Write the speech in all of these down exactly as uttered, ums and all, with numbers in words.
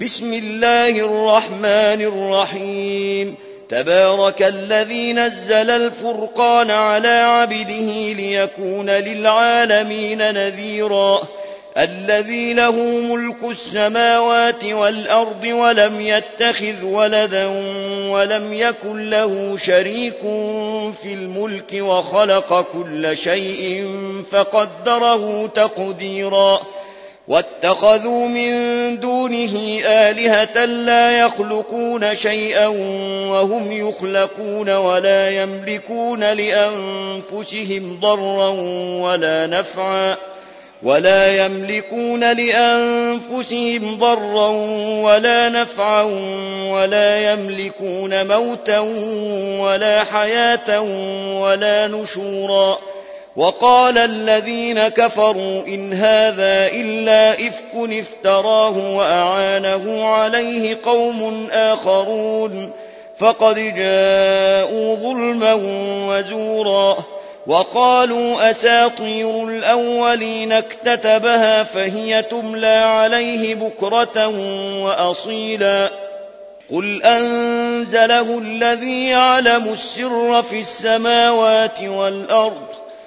بسم الله الرحمن الرحيم تبارك الذي نزل الفرقان على عبده ليكون للعالمين نذيرا الذي له ملك السماوات والأرض ولم يتخذ ولدا ولم يكن له شريك في الملك وخلق كل شيء فقدره تقديرا واتخذوا من دونه آلهة لا يخلقون شيئا وهم يخلقون ولا يملكون لأنفسهم ضرا ولا نفعا ولا يملكون لأنفسهم ضرا ولا نفعا ولا يملكون موتا ولا حياة ولا نشورا وقال الذين كفروا إن هذا إلا إفك افتراه وأعانه عليه قوم آخرون فقد جاءوا ظلما وزورا وقالوا أساطير الأولين اكتتبها فهي تملى عليه بكرة وأصيلا قل أنزله الذي يعلم السر في السماوات والأرض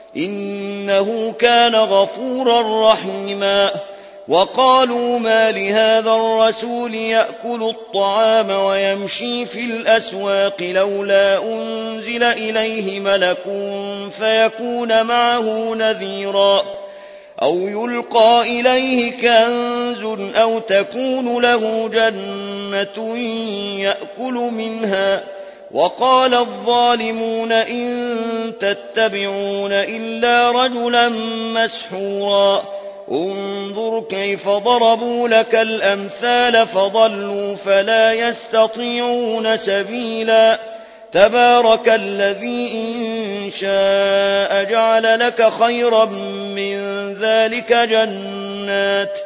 إنه كان غفورا رحيما وقالوا ما لهذا الرسول يأكل الطعام ويمشي في الأسواق لولا أنزل إليه ملك فيكون معه نذيرا أو يلقى إليه كنز أو تكون له جنة يأكل منها وقال الظالمون إن تتبعون إلا رجلا مسحورا انظر كيف ضربوا لك الأمثال فضلوا فلا يستطيعون سبيلا تبارك الذي إن شاء جعل لك خيرا من ذلك جنات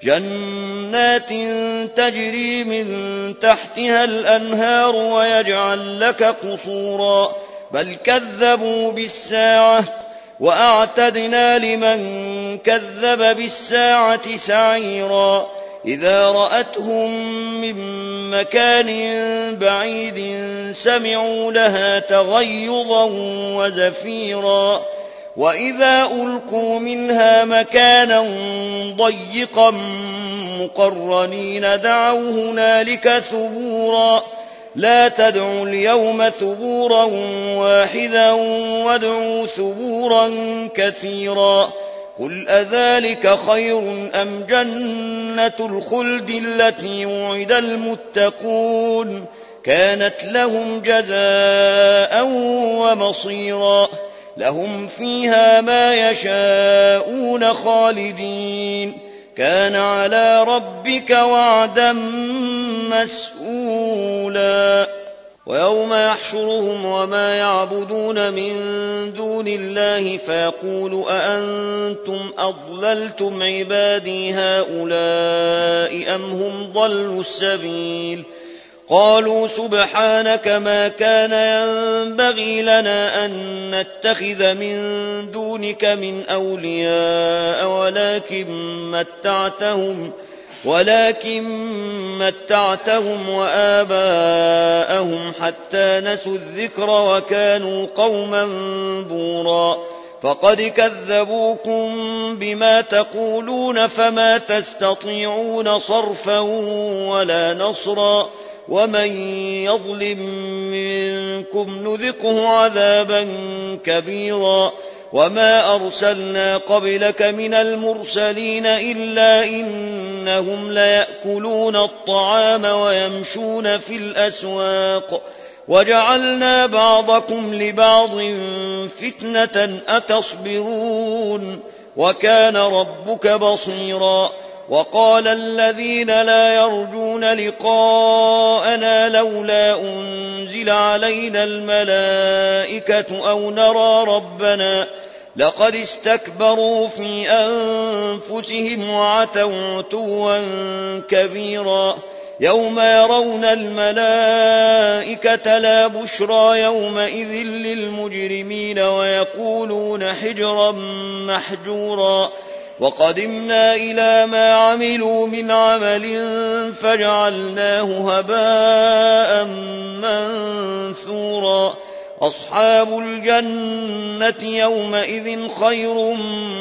جنات تجري من تحتها الأنهار ويجعل لك قصورا بل كذبوا بالساعة وأعتدنا لمن كذب بالساعة سعيرا إذا رأتهم من مكان بعيد سمعوا لها تغيظا وزفيرا وإذا ألقوا منها مكانا ضيقا مقرنين دعوا هنالك ثبورا لا تدعوا اليوم ثبورا واحدا وادعوا ثبورا كثيرا قل أذلك خير أم جنة الخلد التي وعد المتقون كانت لهم جزاء ومصيرا لهم فيها ما يشاءون خالدين كان على ربك وعدا مسئولا ويوم يحشرهم وما يعبدون من دون الله فيقول أأنتم أضللتم عبادي هؤلاء أم هم ضلوا السبيل قالوا سبحانك ما كان ينبغي لنا أن نتخذ من دونك من أولياء ولكن متعتهم ولكن متعتهم وآباءهم حتى نسوا الذكر وكانوا قوما بورا فقد كذبوكم بما تقولون فما تستطيعون صرفا ولا نصرا ومن يظلم منكم نذقه عذابا كبيرا وما أرسلنا قبلك من المرسلين إلا إنهم ليأكلون الطعام ويمشون في الأسواق وجعلنا بعضكم لبعض فتنة أتصبرون وكان ربك بصيرا وقال الذين لا يرجون لقاءنا لولا أنزل علينا الملائكة أو نرى ربنا لقد استكبروا في أنفسهم وعتوا عتوا كبيرا يوم يرون الملائكة لا بشرى يومئذ للمجرمين ويقولون حجرا محجورا وقدمنا إلى ما عملوا من عمل فجعلناه هباء منثورا أصحاب الجنة يومئذ خير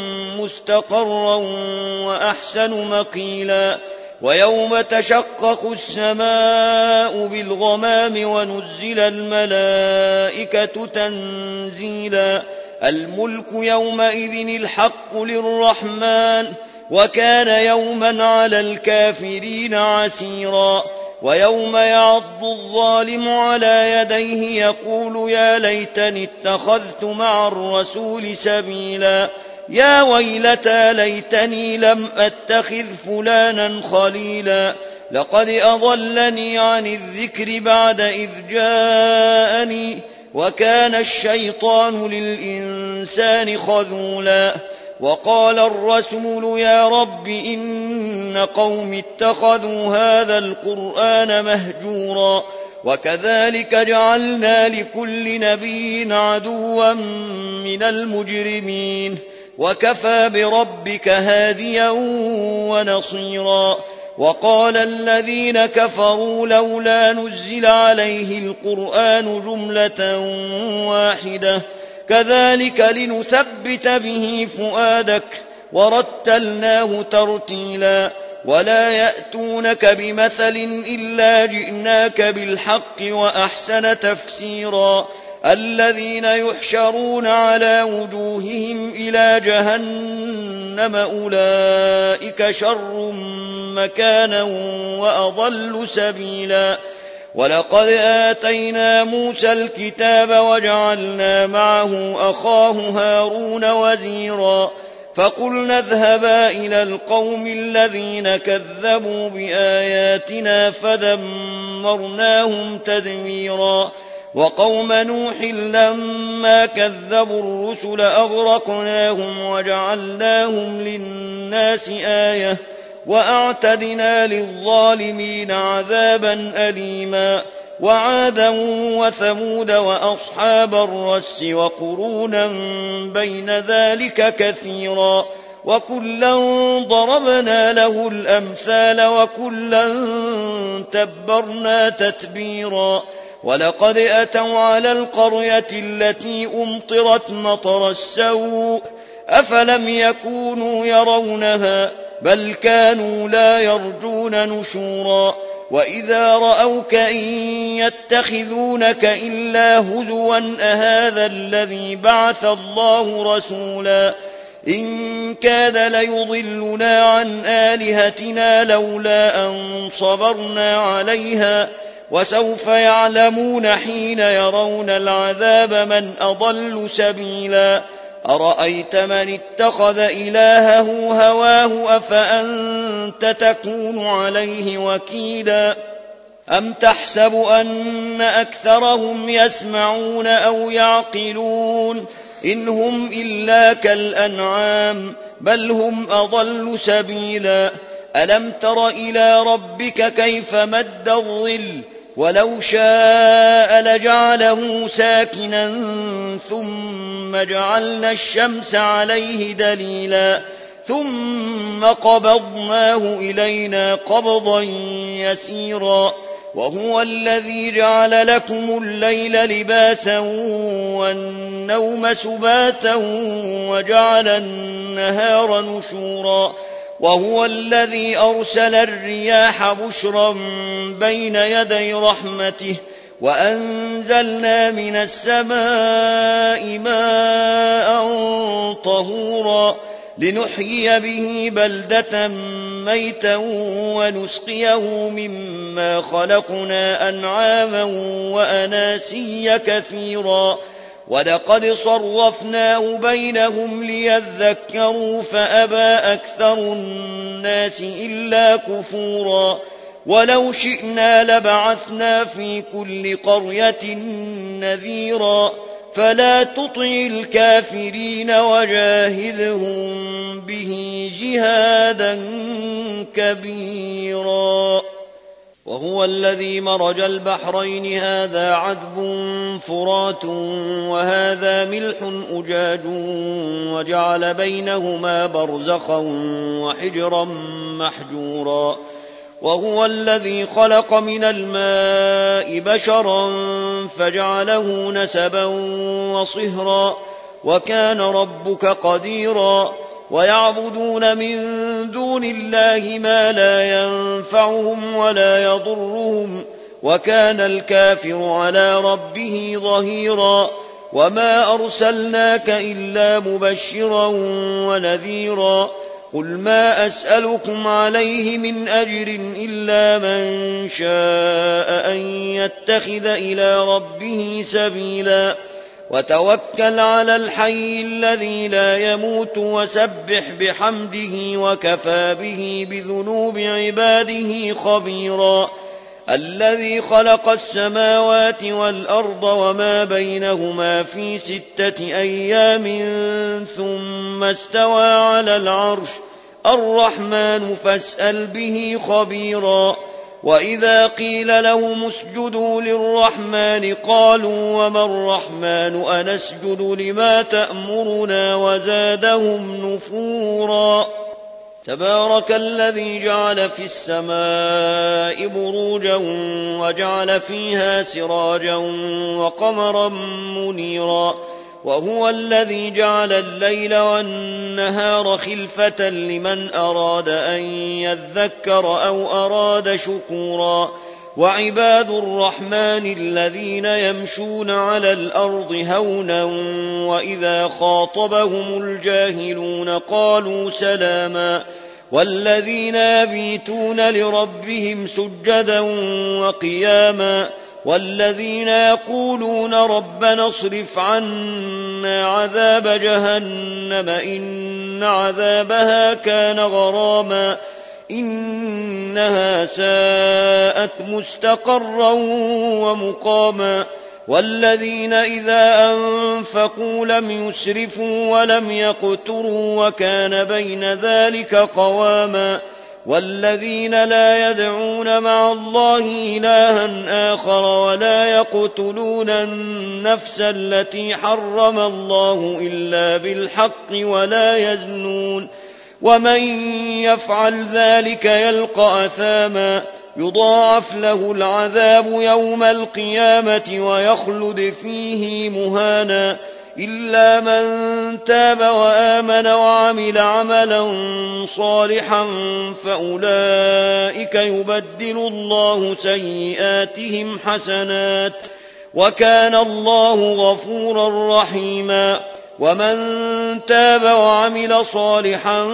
مستقرا وأحسن مقيلا ويوم تشقق السماء بالغمام ونزل الملائكة تنزيلا الملك يومئذ الحق للرحمن وكان يوما على الكافرين عسيرا ويوم يعض الظالم على يديه يقول يا ليتني اتخذت مع الرسول سبيلا يا ويلتى ليتني لم أتخذ فلانا خليلا لقد أضلني عن الذكر بعد إذ جاءني وكان الشيطان للإنسان خذولا وقال الرسول يا رب إن قوم اتخذوا هذا القرآن مهجورا وكذلك جعلنا لكل نبي عدوا من المجرمين وكفى بربك هاديا ونصيرا وقال الذين كفروا لولا نزل عليه القرآن جملة واحدة كذلك لنثبت به فؤادك ورتلناه ترتيلا ولا يأتونك بمثل إلا جئناك بالحق وأحسن تفسيرا الذين يحشرون على وجوههم إلى جهنم أولئك شر مكانا وأضل سبيلا ولقد آتينا موسى الكتاب وجعلنا معه أخاه هارون وزيرا فقلنا اذهبا إلى القوم الذين كذبوا بآياتنا فدمرناهم تدميرا وقوم نوح لما كذبوا الرسل أغرقناهم وجعلناهم للناس آية وأعتدنا للظالمين عذابا أليما وعادا وثمود وأصحاب الرس وقرونا بين ذلك كثيرا وكلا ضربنا له الأمثال وكلا تبرنا تتبيرا ولقد أتوا على القرية التي أمطرت مطر السوء أفلم يكونوا يرونها بل كانوا لا يرجون نشورا وإذا رأوك إن يتخذونك إلا هزوا أهذا الذي بعث الله رسولا إن كاد ليضلنا عن آلهتنا لولا أن صبرنا عليها وسوف يعلمون حين يرون العذاب من أضل سبيلا أرأيت من اتخذ إلهه هواه أفأنت تكون عليه وكيلا أم تحسب أن أكثرهم يسمعون أو يعقلون إن هم إلا كالأنعام بل هم أضل سبيلا ألم تر إلى ربك كيف مد الظل ولو شاء لجعله ساكنا ثم جعلنا الشمس عليه دليلا ثم قبضناه إلينا قبضا يسيرا وهو الذي جعل لكم الليل لباسا والنوم سباتا وجعل النهار نشورا وهو الذي أرسل الرياح بشرا بين يدي رحمته وأنزلنا من السماء ماء طهورا لنحيي به بلدة ميتا ونسقيه مما خلقنا أنعاما وأناسيا كثيرا ولقد صرفناه بينهم ليذكروا فأبى أكثر الناس إلا كفورا ولو شئنا لبعثنا في كل قرية نذيرا فلا تطع الكافرين وجاهدهم به جهادا كبيرا وهو الذي مرج البحرين هذا عذب فرات وهذا ملح أجاج وجعل بينهما برزخا وحجرا محجورا وهو الذي خلق من الماء بشرا فجعله نسبا وصهرا وكان ربك قديرا ويعبدون من دون الله ما لا ينفعهم ولا يضرهم وكان الكافر على ربه ظهيرا وما أرسلناك إلا مبشرا ونذيرا قل ما أسألكم عليه من أجر إلا من شاء أن يتخذ إلى ربه سبيلا وتوكل على الحي الذي لا يموت وسبح بحمده وكفى به بذنوب عباده خبيرا الذي خلق السماوات والأرض وما بينهما في ستة أيام ثم استوى على العرش الرحمن فاسأل به خبيرا وإذا قيل لهم اسجدوا للرحمن قالوا وما الرحمن أنسجد لما تأمرنا وزادهم نفورا تبارك الذي جعل في السماء بروجا وجعل فيها سراجا وقمرا منيرا وهو الذي جعل الليل والنهار خلفة لمن أراد أن يذكر أو أراد شكورا وعباد الرحمن الذين يمشون على الأرض هونا وإذا خاطبهم الجاهلون قالوا سلاما والذين يبيتون لربهم سجدا وقياما والذين يقولون ربنا اصرف عنا عذاب جهنم إن عذابها كان غراما إنها ساءت مستقرا ومقاما والذين إذا أنفقوا لم يسرفوا ولم يقتروا وكان بين ذلك قواما والذين لا يدعون مع الله إلها آخر ولا يقتلون النفس التي حرم الله إلا بالحق ولا يزنون ومن يفعل ذلك يلقى أثاما يضاعف له العذاب يوم القيامة ويخلد فيه مهانا إلا من تاب وآمن وعمل عملا صالحا فأولئك يبدل الله سيئاتهم حسنات وكان الله غفورا رحيما ومن تاب وعمل صالحا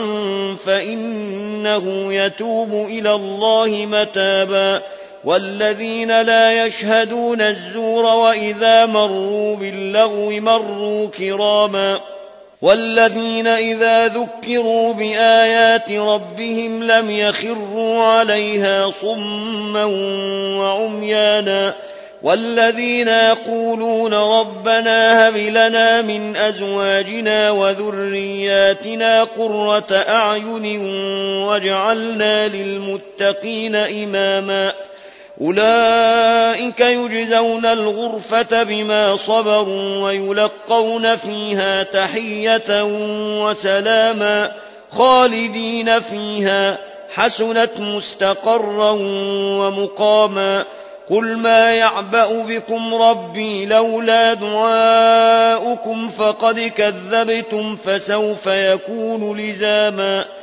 فإنه يتوب إلى الله متابا والذين لا يشهدون الزور وإذا مروا باللغو مروا كراما والذين إذا ذكروا بآيات ربهم لم يخروا عليها صما وعميانا والذين يقولون ربنا هب لنا من أزواجنا وذرياتنا قرة أعين واجعلنا للمتقين إماما أولئك يجزون الغرفة بما صبروا ويلقون فيها تحية وسلاما خالدين فيها حسنت مستقرا ومقاما قل ما يعبأ بكم ربي لولا دعاؤكم فقد كذبتم فسوف يكون لزاما